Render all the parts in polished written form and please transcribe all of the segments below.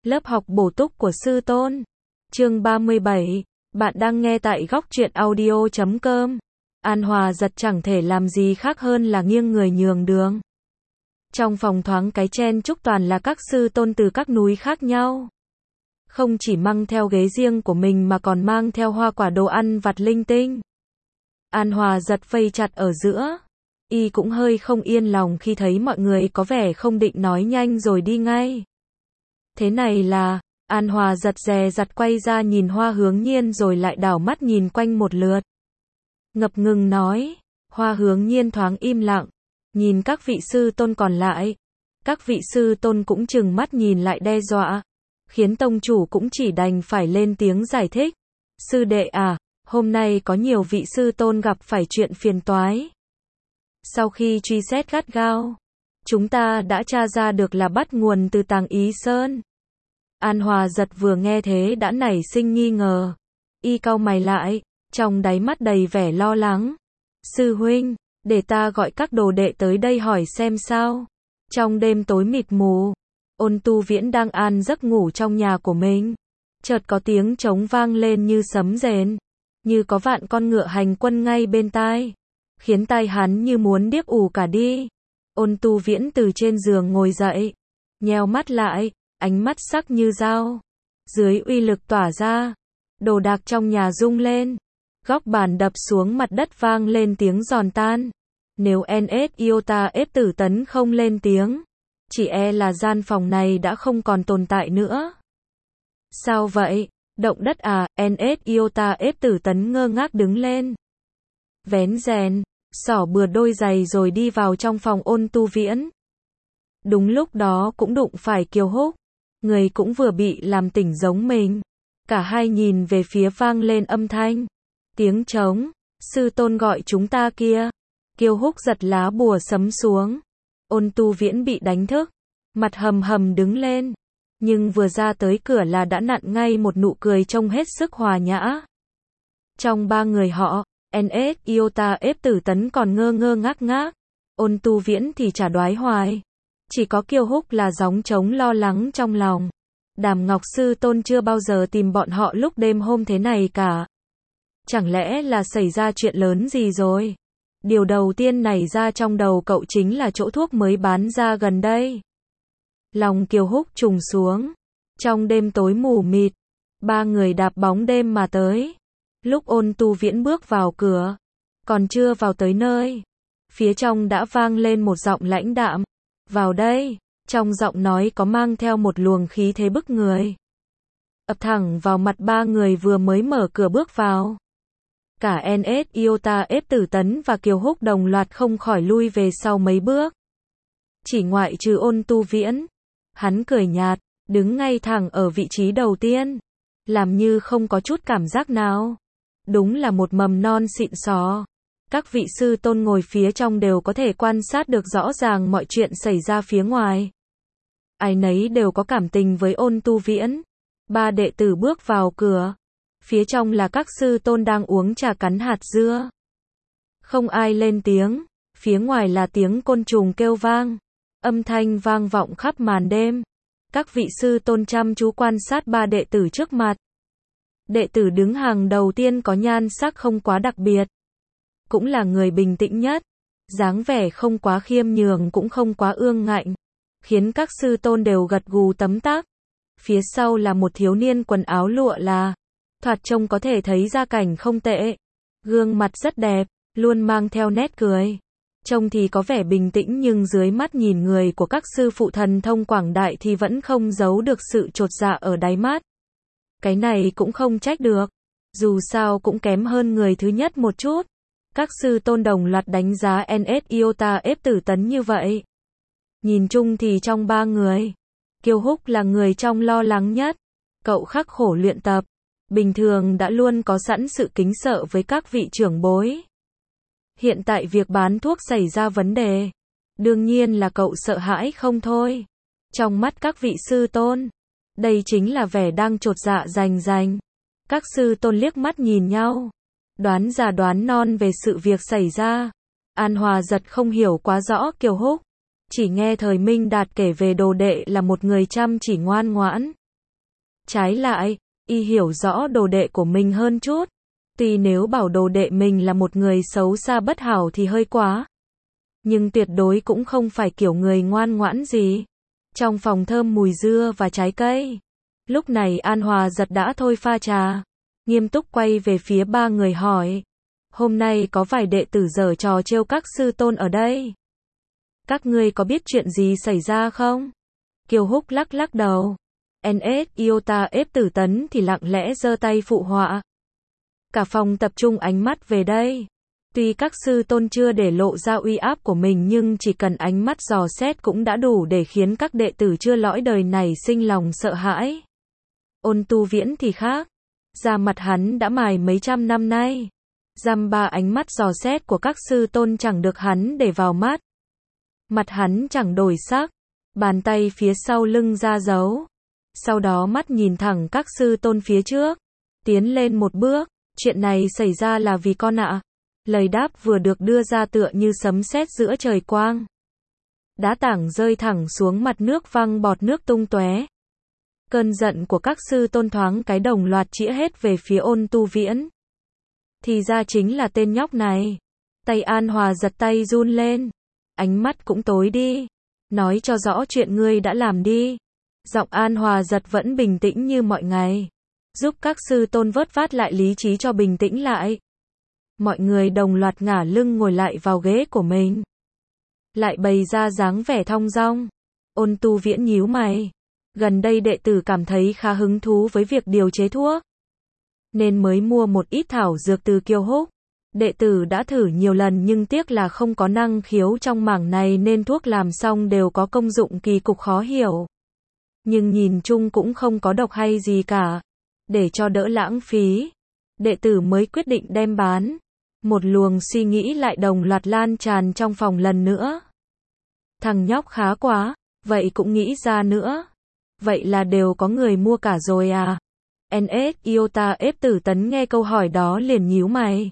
Lớp học bổ túc của sư tôn. Chương 37. Bạn đang nghe tại góc truyện audio.com. An Hòa giật chẳng thể làm gì khác hơn là nghiêng người nhường đường. Trong phòng thoáng cái chen chúc toàn là các sư tôn từ các núi khác nhau. Không chỉ mang theo ghế riêng của mình mà còn mang theo hoa quả đồ ăn vặt linh tinh. An Hòa giật vây chặt ở giữa. Y cũng hơi không yên lòng khi thấy mọi người có vẻ không định nói nhanh rồi đi ngay. Thế này là, An Hòa giật dè dặt quay ra nhìn Hoa Hướng Nhiên rồi lại đảo mắt nhìn quanh một lượt. Ngập ngừng nói, Hoa Hướng Nhiên thoáng im lặng, nhìn các vị sư tôn còn lại. Các vị sư tôn cũng trừng mắt nhìn lại đe dọa, khiến tông chủ cũng chỉ đành phải lên tiếng giải thích. Sư đệ à, hôm nay có nhiều vị sư tôn gặp phải chuyện phiền toái. Sau khi truy xét gắt gao, chúng ta đã tra ra được là bắt nguồn từ Tàng Ý Sơn. An Hòa giật vừa nghe thế đã nảy sinh nghi ngờ. Y cau mày lại, trong đáy mắt đầy vẻ lo lắng. Sư huynh, để ta gọi các đồ đệ tới đây hỏi xem sao. Trong đêm tối mịt mù, Ôn Tu Viễn đang an giấc ngủ trong nhà của mình. Chợt có tiếng trống vang lên như sấm rền, như có vạn con ngựa hành quân ngay bên tai, khiến tai hắn như muốn điếc ù cả đi. Ôn Tu Viễn từ trên giường ngồi dậy, nheo mắt lại, ánh mắt sắc như dao. Dưới uy lực tỏa ra, đồ đạc trong nhà rung lên, góc bàn đập xuống mặt đất vang lên tiếng giòn tan. Nếu NS Iota ép Tử Tấn không lên tiếng, chỉ e là gian phòng này đã không còn tồn tại nữa. Sao vậy? Động đất à? NS Iota ép Tử Tấn ngơ ngác đứng lên, vén rèn, xỏ bừa đôi giày rồi đi vào trong phòng Ôn Tu Viễn. Đúng lúc đó cũng đụng phải Kiều Húc, người cũng vừa bị làm tỉnh giống mình. Cả hai nhìn về phía vang lên âm thanh, tiếng trống, sư tôn gọi chúng ta kia. Kiều Húc giật lá bùa sấm xuống. Ôn Tu Viễn bị đánh thức, mặt hầm hầm đứng lên, nhưng vừa ra tới cửa là đã nặn ngay một nụ cười trông hết sức hòa nhã. Trong ba người họ, NS Iota ép Tử Tấn còn ngơ ngơ ngác ngác, Ôn Tu Viễn thì chả đoái hoài. Chỉ có Kiều Húc là gióng trống lo lắng trong lòng. Đàm Ngọc sư tôn chưa bao giờ tìm bọn họ lúc đêm hôm thế này cả. Chẳng lẽ là xảy ra chuyện lớn gì rồi? Điều đầu tiên nảy ra trong đầu cậu chính là chỗ thuốc mới bán ra gần đây. Lòng Kiều Húc trùng xuống. Trong đêm tối mù mịt, ba người đạp bóng đêm mà tới. Lúc Ôn Tu Viễn bước vào cửa, còn chưa vào tới nơi, phía trong đã vang lên một giọng lãnh đạm. Vào đây. Trong giọng nói có mang theo một luồng khí thế bức người, ập thẳng vào mặt ba người vừa mới mở cửa bước vào. Cả NS Iota ép Tử Tấn và Kiều Húc đồng loạt không khỏi lui về sau mấy bước. Chỉ ngoại trừ Ôn Tu Viễn, hắn cười nhạt, đứng ngay thẳng ở vị trí đầu tiên, làm như không có chút cảm giác nào. Đúng là một mầm non xịn sò. Các vị sư tôn ngồi phía trong đều có thể quan sát được rõ ràng mọi chuyện xảy ra phía ngoài. Ai nấy đều có cảm tình với Ôn Tu Viễn. Ba đệ tử bước vào cửa. Phía trong là các sư tôn đang uống trà cắn hạt dưa. Không ai lên tiếng. Phía ngoài là tiếng côn trùng kêu vang. Âm thanh vang vọng khắp màn đêm. Các vị sư tôn chăm chú quan sát ba đệ tử trước mặt. Đệ tử đứng hàng đầu tiên có nhan sắc không quá đặc biệt, cũng là người bình tĩnh nhất. Dáng vẻ không quá khiêm nhường cũng không quá ương ngạnh, khiến các sư tôn đều gật gù tấm tắc. Phía sau là một thiếu niên quần áo lụa là, thoạt trông có thể thấy gia cảnh không tệ. Gương mặt rất đẹp, luôn mang theo nét cười. Trông thì có vẻ bình tĩnh nhưng dưới mắt nhìn người của các sư phụ thần thông quảng đại thì vẫn không giấu được sự chột dạ ở đáy mắt. Cái này cũng không trách được, dù sao cũng kém hơn người thứ nhất một chút. Các sư tôn đồng loạt đánh giá NS Iota ép Tử Tấn như vậy. Nhìn chung thì trong ba người, Kiều Húc là người trong lo lắng nhất. Cậu khắc khổ luyện tập, bình thường đã luôn có sẵn sự kính sợ với các vị trưởng bối. Hiện tại việc bán thuốc xảy ra vấn đề, đương nhiên là cậu sợ hãi không thôi. Trong mắt các vị sư tôn, đây chính là vẻ đang chột dạ rành rành. Các sư tôn liếc mắt nhìn nhau, đoán già đoán non về sự việc xảy ra. An Hòa giật không hiểu quá rõ Kiều Húc, chỉ nghe Thời Minh Đạt kể về đồ đệ là một người chăm chỉ ngoan ngoãn, Trái lại, y hiểu rõ đồ đệ của mình hơn chút. Tuy nếu bảo đồ đệ mình là một người xấu xa bất hảo thì hơi quá. Nhưng tuyệt đối cũng không phải kiểu người ngoan ngoãn gì. Trong phòng thơm mùi dưa và trái cây. Lúc này An Hòa Giật đã thôi pha trà. Nghiêm túc quay về phía ba người hỏi. Hôm nay có vài đệ tử giở trò trêu các sư tôn ở đây. Các ngươi có biết chuyện gì xảy ra không? Kiều Húc lắc lắc đầu. NS Iota ép Tử Tấn thì lặng lẽ giơ tay phụ họa. Cả phòng tập trung ánh mắt về đây. Tuy các sư tôn chưa để lộ ra uy áp của mình nhưng chỉ cần ánh mắt dò xét cũng đã đủ để khiến các đệ tử chưa lõi đời này sinh lòng sợ hãi. Ôn Tu Viễn thì khác. Da mặt hắn đã mài mấy trăm năm nay. Dăm ba ánh mắt dò xét của các sư tôn chẳng được hắn để vào mắt. Mặt hắn chẳng đổi sắc. Bàn tay phía sau lưng ra dấu. Sau đó mắt nhìn thẳng các sư tôn phía trước. Tiến lên một bước. Chuyện này xảy ra là vì con ạ. Lời đáp vừa được đưa ra tựa như sấm sét giữa trời quang. Đá tảng rơi thẳng xuống mặt nước văng bọt nước tung tóe. Cơn giận của các sư tôn thoáng cái đồng loạt chĩa hết về phía Ôn Tu Viễn. Thì ra chính là tên nhóc này. Tay An Hòa Giật tay run lên. Ánh mắt cũng tối đi. Nói cho rõ chuyện ngươi đã làm đi. Giọng An Hòa Giật vẫn bình tĩnh như mọi ngày. Giúp các sư tôn vớt vát lại lý trí cho bình tĩnh lại. Mọi người đồng loạt ngả lưng ngồi lại vào ghế của mình. Lại bày ra dáng vẻ thong dong. Ôn Tu Viễn nhíu mày. Gần đây đệ tử cảm thấy khá hứng thú với việc điều chế thuốc. Nên mới mua một ít thảo dược từ Kiều Húc. Đệ tử đã thử nhiều lần nhưng tiếc là không có năng khiếu trong mảng này nên thuốc làm xong đều có công dụng kỳ cục khó hiểu. Nhưng nhìn chung cũng không có độc hay gì cả. Để cho đỡ lãng phí, đệ tử mới quyết định đem bán. Một luồng suy nghĩ lại đồng loạt lan tràn trong phòng lần nữa. Thằng nhóc khá quá, vậy cũng nghĩ ra nữa. Vậy là đều có người mua cả rồi à? NS Iota ép Tử Tấn nghe câu hỏi đó liền nhíu mày.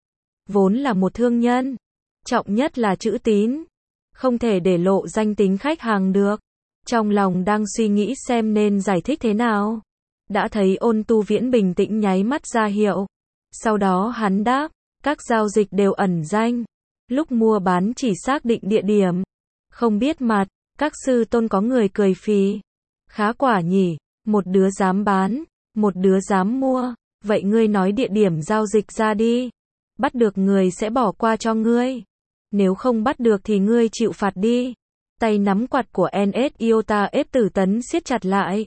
Vốn là một thương nhân, trọng nhất là chữ tín, không thể để lộ danh tính khách hàng được. Trong lòng đang suy nghĩ xem nên giải thích thế nào. Đã thấy Ôn Tu Viễn bình tĩnh nháy mắt ra hiệu. Sau đó hắn đáp, các giao dịch đều ẩn danh. Lúc mua bán chỉ xác định địa điểm. Không biết mặt, các sư tôn có người cười phì. Khá quả nhỉ, một đứa dám bán, một đứa dám mua. Vậy ngươi nói địa điểm giao dịch ra đi. Bắt được người sẽ bỏ qua cho ngươi. Nếu không bắt được thì ngươi chịu phạt đi. Tay nắm quạt của NS Iota ép Tử Tấn siết chặt lại.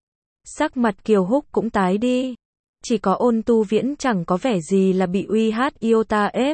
Sắc mặt Kiều Húc cũng tái đi. Chỉ có Ôn Tu Viễn chẳng có vẻ gì là bị uy hát Iota ép.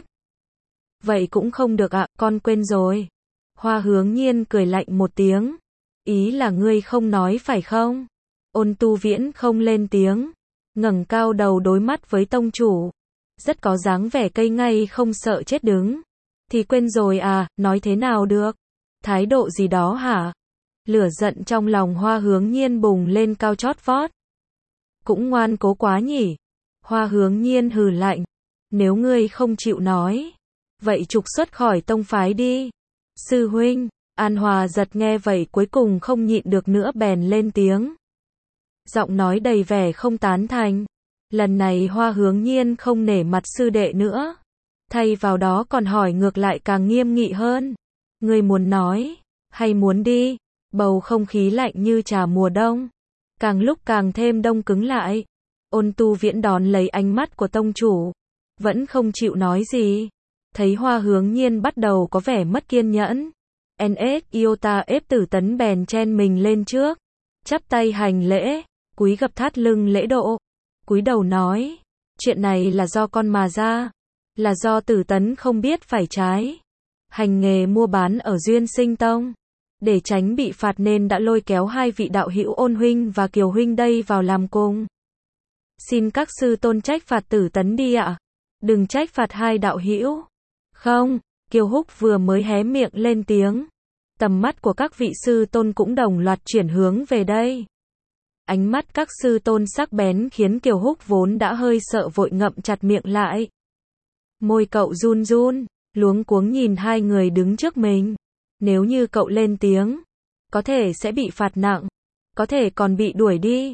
Vậy cũng không được ạ, con quên rồi. Hoa Hướng Nhiên cười lạnh một tiếng. Ý là ngươi không nói phải không? Ôn Tu Viễn không lên tiếng. Ngẩng cao đầu đối mắt với tông chủ. Rất có dáng vẻ cây ngay không sợ chết đứng. Thì quên rồi à, nói thế nào được? Thái độ gì đó hả? Lửa giận trong lòng Hoa Hướng Nhiên bùng lên cao chót vót. Cũng ngoan cố quá nhỉ. Hoa Hướng Nhiên hừ lạnh. Nếu ngươi không chịu nói, vậy trục xuất khỏi tông phái đi. Sư huynh, An Hòa Giật nghe vậy cuối cùng không nhịn được nữa bèn lên tiếng. Giọng nói đầy vẻ không tán thành. Lần này Hoa Hướng Nhiên không nể mặt sư đệ nữa. Thay vào đó còn hỏi ngược lại càng nghiêm nghị hơn. Ngươi muốn nói, hay muốn đi? Bầu không khí lạnh như trà mùa đông. Càng lúc càng thêm đông cứng lại. Ôn Tu Viễn đón lấy ánh mắt của tông chủ. Vẫn không chịu nói gì. Thấy Hoa Hướng Nhiên bắt đầu có vẻ mất kiên nhẫn. NS Iota ép Tử Tấn bèn chen mình lên trước. Chắp tay hành lễ. Cúi gập thắt lưng lễ độ. Cúi đầu nói. Chuyện này là do con mà ra. Là do Tử Tấn không biết phải trái. Hành nghề mua bán ở Duyên Sinh Tông. Để tránh bị phạt nên đã lôi kéo hai vị đạo hữu Ôn huynh và Kiều huynh đây vào làm cùng. Xin các sư tôn trách phạt Tử Tấn đi ạ. Đừng trách phạt hai đạo hữu. Không, Kiều Húc vừa mới hé miệng lên tiếng. Tầm mắt của các vị sư tôn cũng đồng loạt chuyển hướng về đây. Ánh mắt các sư tôn sắc bén khiến Kiều Húc vốn đã hơi sợ vội ngậm chặt miệng lại. Môi cậu run run, luống cuống nhìn hai người đứng trước mình. Nếu như cậu lên tiếng, có thể sẽ bị phạt nặng, có thể còn bị đuổi đi.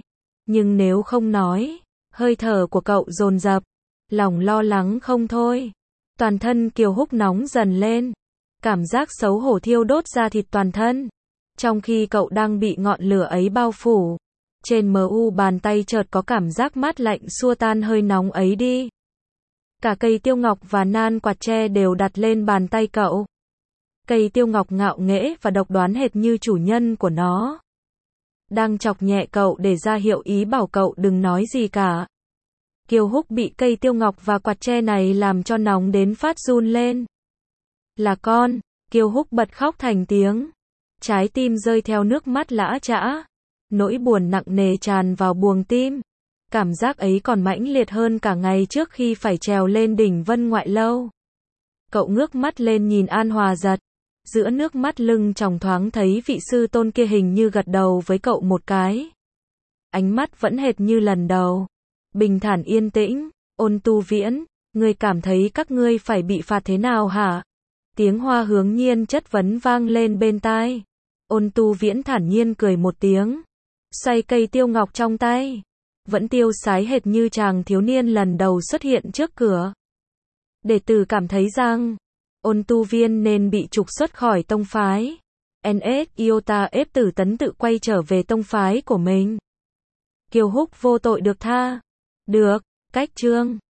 Nhưng nếu không nói, hơi thở của cậu dồn dập, lòng lo lắng không thôi. Toàn thân Kiều Húc nóng dần lên, cảm giác xấu hổ thiêu đốt da thịt toàn thân. Trong khi cậu đang bị ngọn lửa ấy bao phủ, trên bàn tay chợt có cảm giác mát lạnh xua tan hơi nóng ấy đi. Cả cây tiêu ngọc và nan quạt tre đều đặt lên bàn tay cậu. Cây tiêu ngọc ngạo nghễ và độc đoán hệt như chủ nhân của nó. Đang chọc nhẹ cậu để ra hiệu ý bảo cậu đừng nói gì cả. Kiều Húc bị cây tiêu ngọc và quạt tre này làm cho nóng đến phát run lên. Là con, Kiều Húc bật khóc thành tiếng. Trái tim rơi theo nước mắt lã chã. Nỗi buồn nặng nề tràn vào buồng tim. Cảm giác ấy còn mãnh liệt hơn cả ngày trước khi phải trèo lên đỉnh Vân Ngoại Lâu. Cậu ngước mắt lên nhìn An Hòa Giật. Giữa nước mắt lưng tròng thoáng thấy vị sư tôn kia hình như gật đầu với cậu một cái. Ánh mắt vẫn hệt như lần đầu. Bình thản yên tĩnh. Ôn Tu Viễn, ngươi cảm thấy các ngươi phải bị phạt thế nào hả? Tiếng Hoa Hướng Nhiên chất vấn vang lên bên tai. Ôn Tu Viễn thản nhiên cười một tiếng. Xoay cây tiêu ngọc trong tay. Vẫn tiêu sái hệt như chàng thiếu niên lần đầu xuất hiện trước cửa. Đệ tử cảm thấy rằng Ôn Tu Viên nên bị trục xuất khỏi tông phái. NS Iota ép Tử Tấn tự quay trở về tông phái của mình. Kiều Húc vô tội được tha. Được, cách chương